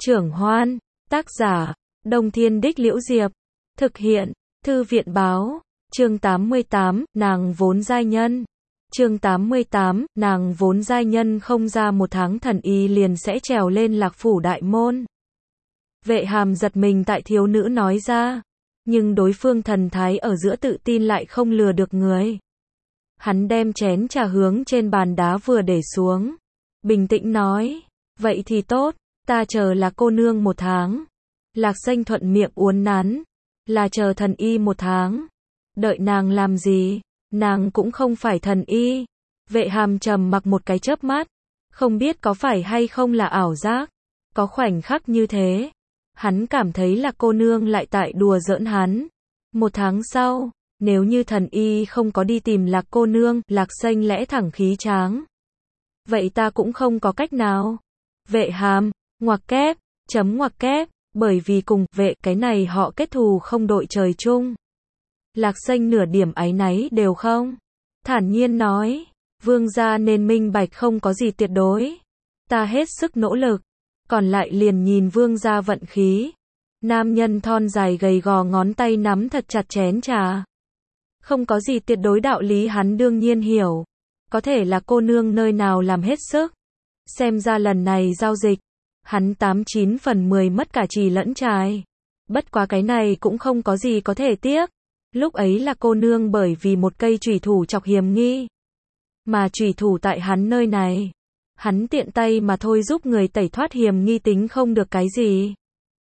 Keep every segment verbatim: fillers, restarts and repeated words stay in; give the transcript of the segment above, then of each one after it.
Trưởng Hoan, tác giả, Đông Thiên Đích Liễu Diệp, thực hiện, Thư viện Báo, chương tám mươi tám, nàng vốn giai nhân. Chương tám mươi tám, nàng vốn giai nhân không ra một tháng thần y liền sẽ trèo lên Lạc Phủ đại môn. Vệ Hàm giật mình tại thiếu nữ nói ra, nhưng đối phương thần thái ở giữa tự tin lại không lừa được người. Hắn đem chén trà hướng trên bàn đá vừa để xuống, bình tĩnh nói, vậy thì tốt, ta chờ là cô nương một tháng. Lạc Xanh thuận miệng uốn nắn, là chờ thần y một tháng. Đợi nàng làm gì? Nàng cũng không phải thần y. Vệ Hàm trầm mặc một cái chớp mắt, không biết có phải hay không là ảo giác. Có khoảnh khắc như thế, hắn cảm thấy là cô nương lại tại đùa giỡn hắn. Một tháng sau, nếu như thần y không có đi tìm Lạc cô nương, Lạc Xanh lẽ thẳng khí tráng. Vậy ta cũng không có cách nào. Vệ Hàm, ngoặc kép, chấm ngoặc kép, bởi vì cùng vệ cái này họ kết thù không đội trời chung. Lạc Xanh nửa điểm áy náy đều không. Thản nhiên nói, vương gia nên minh bạch không có gì tuyệt đối. Ta hết sức nỗ lực, còn lại liền nhìn vương gia vận khí. Nam nhân thon dài gầy gò ngón tay nắm thật chặt chén trà. Không có gì tuyệt đối đạo lý hắn đương nhiên hiểu. Có thể là cô nương nơi nào làm hết sức. Xem ra lần này giao dịch, hắn tám chín phần mười mất cả trì lẫn trài. Bất quá cái này cũng không có gì có thể tiếc. Lúc ấy là cô nương bởi vì một cây chủy thủ chọc hiểm nghi. Mà chủy thủ tại hắn nơi này. Hắn tiện tay mà thôi giúp người tẩy thoát hiểm nghi tính không được cái gì.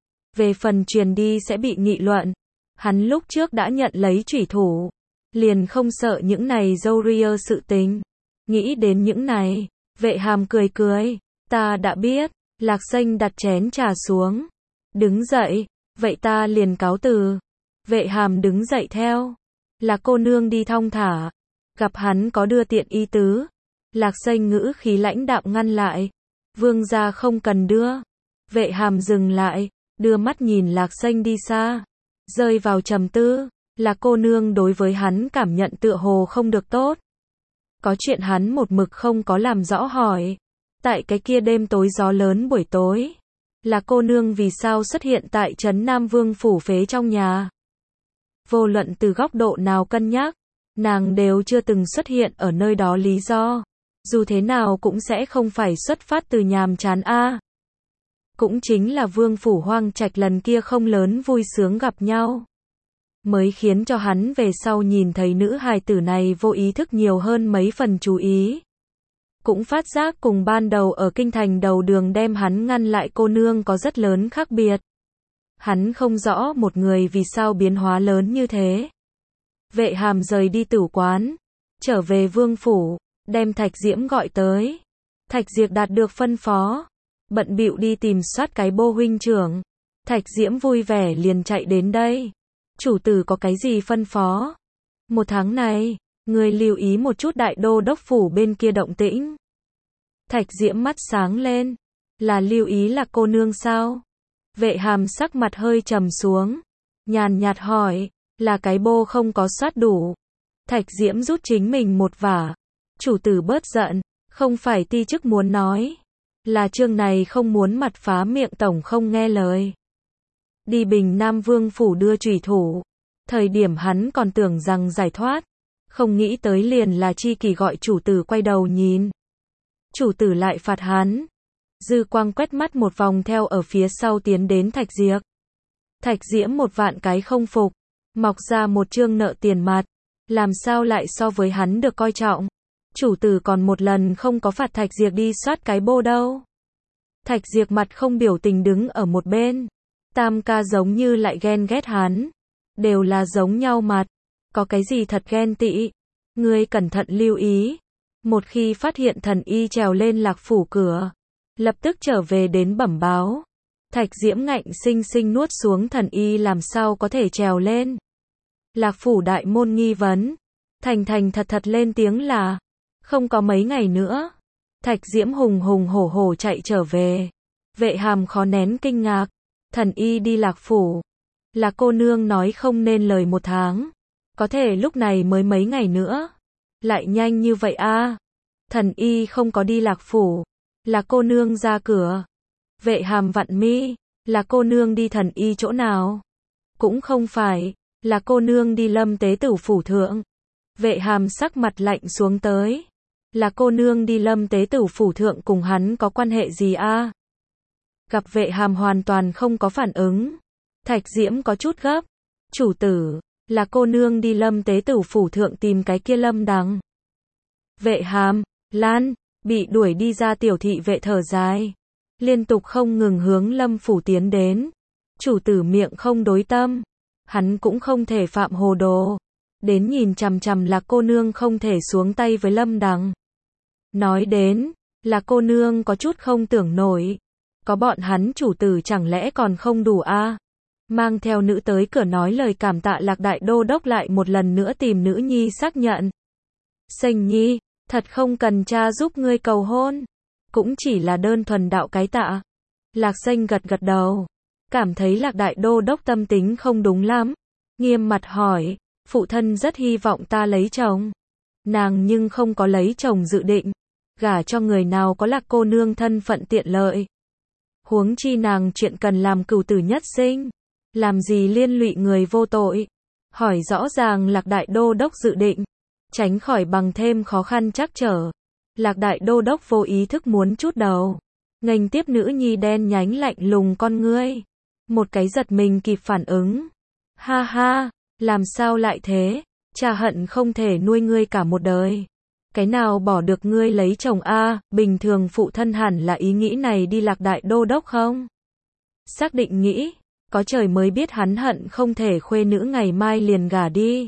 Về phần truyền đi sẽ bị nghị luận. Hắn lúc trước đã nhận lấy chủy thủ. Liền không sợ những này dâu ria sự tình. Nghĩ đến những này, Vệ Hàm cười cười. Ta đã biết. Lạc Xanh đặt chén trà xuống. Đứng dậy. Vậy ta liền cáo từ. Vệ Hàm đứng dậy theo. Là cô nương đi thong thả. Gặp hắn có đưa tiện ý tứ. Lạc Xanh ngữ khí lãnh đạm ngăn lại. Vương gia không cần đưa. Vệ Hàm dừng lại, đưa mắt nhìn Lạc Xanh đi xa. Rơi vào trầm tư. Là cô nương đối với hắn cảm nhận tựa hồ không được tốt. Có chuyện hắn một mực không có làm rõ hỏi. Tại cái kia đêm tối gió lớn buổi tối. Là cô nương vì sao xuất hiện tại trấn Nam Vương phủ phế trong nhà. Vô luận từ góc độ nào cân nhắc, nàng đều chưa từng xuất hiện ở nơi đó lý do. Dù thế nào cũng sẽ không phải xuất phát từ nhàm chán a. Cũng chính là Vương phủ hoang trạch lần kia không lớn vui sướng gặp nhau. Mới khiến cho hắn về sau nhìn thấy nữ hài tử này vô ý thức nhiều hơn mấy phần chú ý. Cũng phát giác cùng ban đầu ở kinh thành đầu đường đem hắn ngăn lại cô nương có rất lớn khác biệt. Hắn không rõ một người vì sao biến hóa lớn như thế. Vệ Hàm rời đi tử quán, trở về vương phủ, đem Thạch Diễm gọi tới. Thạch Diệp đạt được phân phó, bận bịu đi tìm soát cái bô huynh trưởng. Thạch Diễm vui vẻ liền chạy đến đây. Chủ tử có cái gì phân phó? Một tháng này, người lưu ý một chút đại đô đốc phủ bên kia động tĩnh. Thạch Diễm mắt sáng lên, là lưu ý là cô nương sao? Vệ Hàm sắc mặt hơi trầm xuống, nhàn nhạt hỏi, là cái bô không có soát đủ. Thạch Diễm rút chính mình một vả. Chủ tử bớt giận, không phải ti chức muốn nói, là chương này không muốn mặt phá miệng tổng không nghe lời. Đi Bình Nam Vương phủ đưa chủy thủ, thời điểm hắn còn tưởng rằng giải thoát, không nghĩ tới liền là Chi Kỳ gọi chủ tử quay đầu nhìn. Chủ tử lại phạt hắn. Dư quang quét mắt một vòng theo ở phía sau tiến đến Thạch Diệp. Thạch Diễm một vạn cái không phục, mọc ra một trương nợ tiền mặt, làm sao lại so với hắn được coi trọng. Chủ tử còn một lần không có phạt Thạch Diệp đi soát cái bô đâu. Thạch Diệp mặt không biểu tình đứng ở một bên. Tam ca giống như lại ghen ghét hắn. Đều là giống nhau mặt. Có cái gì thật ghen tị. Ngươi cẩn thận lưu ý. Một khi phát hiện thần y trèo lên Lạc phủ cửa, lập tức trở về đến bẩm báo. Thạch Diễm ngạnh sinh sinh nuốt xuống thần y làm sao có thể trèo lên. Lạc phủ đại môn nghi vấn. Thành thành thật thật lên tiếng là, không có mấy ngày nữa. Thạch Diễm hùng hùng hổ hổ chạy trở về. Vệ Hàm khó nén kinh ngạc. Thần y đi Lạc phủ. Là cô nương nói không nên lời một tháng. Có thể lúc này mới mấy ngày nữa. Lại nhanh như vậy a. Thần y không có đi Lạc phủ. Là cô nương ra cửa. Vệ Hàm vặn mi, là cô nương đi thần y chỗ nào? Cũng không phải, là cô nương đi Lâm tế tử phủ thượng. Vệ Hàm sắc mặt lạnh xuống tới. Là cô nương đi Lâm tế tử phủ thượng cùng hắn có quan hệ gì a? Gặp Vệ Hàm hoàn toàn không có phản ứng. Thạch Diễm có chút gấp. Chủ tử, là cô nương đi Lâm tế tử phủ thượng tìm cái kia Lâm Đằng. Vệ Hàm, Lan, bị đuổi đi ra tiểu thị vệ thở dài. Liên tục không ngừng hướng Lâm phủ tiến đến. Chủ tử miệng không đối tâm. Hắn cũng không thể phạm hồ đồ. Đến nhìn chằm chằm là cô nương không thể xuống tay với Lâm Đằng. Nói đến, là cô nương có chút không tưởng nổi. Có bọn hắn chủ tử chẳng lẽ còn không đủ a? À? Mang theo nữ tới cửa nói lời cảm tạ Lạc đại đô đốc lại một lần nữa tìm nữ nhi xác nhận. Sênh nhi, thật không cần cha giúp ngươi cầu hôn. Cũng chỉ là đơn thuần đạo cái tạ. Lạc Sênh gật gật đầu. Cảm thấy Lạc đại đô đốc tâm tính không đúng lắm. Nghiêm mặt hỏi, phụ thân rất hy vọng ta lấy chồng. Nàng nhưng không có lấy chồng dự định. Gả cho người nào có Lạc cô nương thân phận tiện lợi. Huống chi nàng chuyện cần làm cửu tử nhất sinh. Làm gì liên lụy người vô tội. Hỏi rõ ràng Lạc đại đô đốc dự định. Tránh khỏi bằng thêm khó khăn trắc trở. Lạc đại đô đốc vô ý thức muốn chút đầu. Nghênh tiếp nữ nhi đen nhánh lạnh lùng con ngươi. Một cái giật mình kịp phản ứng. Ha ha, làm sao lại thế? Cha hận không thể nuôi ngươi cả một đời. Cái nào bỏ được ngươi lấy chồng a? À, bình thường phụ thân hẳn là ý nghĩ này đi Lạc đại đô đốc không? Xác định nghĩ, có trời mới biết hắn hận không thể khuê nữ ngày mai liền gả đi.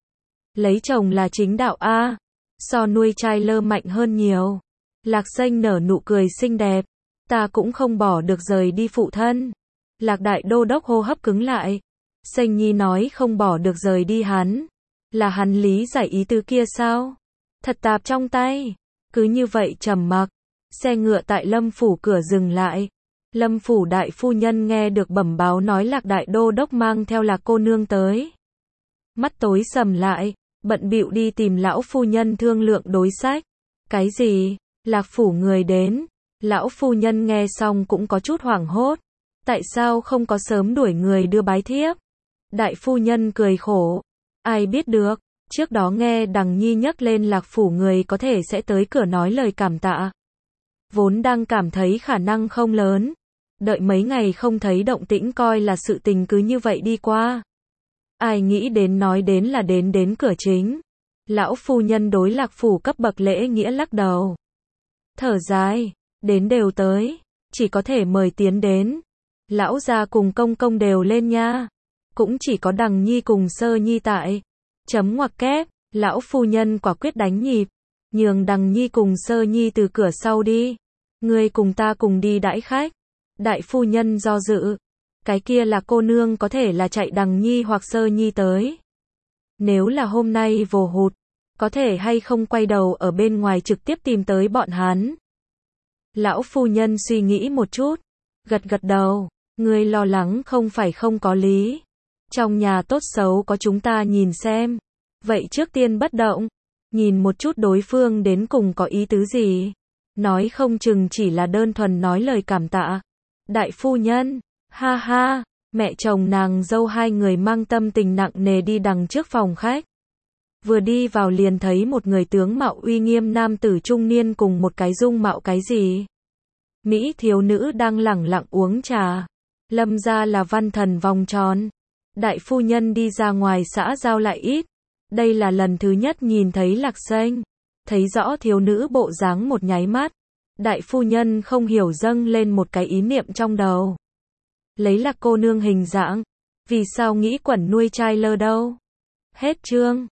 Lấy chồng là chính đạo a, à, so nuôi trai lơ mạnh hơn nhiều. Lạc Sênh nở nụ cười xinh đẹp, ta cũng không bỏ được rời đi phụ thân. Lạc đại đô đốc hô hấp cứng lại. Sênh nhi nói không bỏ được rời đi hắn, là hắn lý giải ý tứ kia sao? Thật tạp trong tay. Cứ như vậy trầm mặc. Xe ngựa tại Lâm phủ cửa dừng lại. Lâm phủ đại phu nhân nghe được bẩm báo nói Lạc đại đô đốc mang theo Lạc cô nương tới. Mắt tối sầm lại, bận bịu đi tìm lão phu nhân thương lượng đối sách. Cái gì? Lạc phủ người đến. Lão phu nhân nghe xong cũng có chút hoảng hốt. Tại sao không có sớm đuổi người đưa bái thiếp? Đại phu nhân cười khổ. Ai biết được, trước đó nghe Đằng Nhi nhắc lên Lạc phủ người có thể sẽ tới cửa nói lời cảm tạ. Vốn đang cảm thấy khả năng không lớn. Đợi mấy ngày không thấy động tĩnh coi là sự tình cứ như vậy đi qua. Ai nghĩ đến nói đến là đến đến cửa chính. Lão phu nhân đối Lạc phủ cấp bậc lễ nghĩa lắc đầu. Thở dài, đến đều tới, chỉ có thể mời tiến đến. Lão gia cùng công công đều lên nha. Cũng chỉ có Đằng Nhi cùng Sơ Nhi tại. Chấm ngoặc kép, lão phu nhân quả quyết đánh nhịp. Nhường Đằng Nhi cùng Sơ Nhi từ cửa sau đi. Ngươi cùng ta cùng đi đãi khách. Đại phu nhân do dự. Cái kia là cô nương có thể là chạy Đằng Nhi hoặc Sơ Nhi tới. Nếu là hôm nay vồ hụt, có thể hay không quay đầu ở bên ngoài trực tiếp tìm tới bọn hắn. Lão phu nhân suy nghĩ một chút. Gật gật đầu. Ngươi lo lắng không phải không có lý. Trong nhà tốt xấu có chúng ta nhìn xem. Vậy trước tiên bất động. Nhìn một chút đối phương đến cùng có ý tứ gì. Nói không chừng chỉ là đơn thuần nói lời cảm tạ. Đại phu nhân, ha ha, mẹ chồng nàng dâu hai người mang tâm tình nặng nề đi đằng trước phòng khách. Vừa đi vào liền thấy một người tướng mạo uy nghiêm nam tử trung niên cùng một cái dung mạo cái gì. Mỹ thiếu nữ đang lẳng lặng uống trà. Lâm gia là văn thần vòng tròn. Đại phu nhân đi ra ngoài xã giao lại ít. Đây là lần thứ nhất nhìn thấy Lạc Sênh. Thấy rõ thiếu nữ bộ dáng một nháy mắt. Đại phu nhân không hiểu dâng lên một cái ý niệm trong đầu. Lấy Lạc cô nương hình dạng. Vì sao nghĩ quẩn nuôi trai lơ đâu? Hết chương.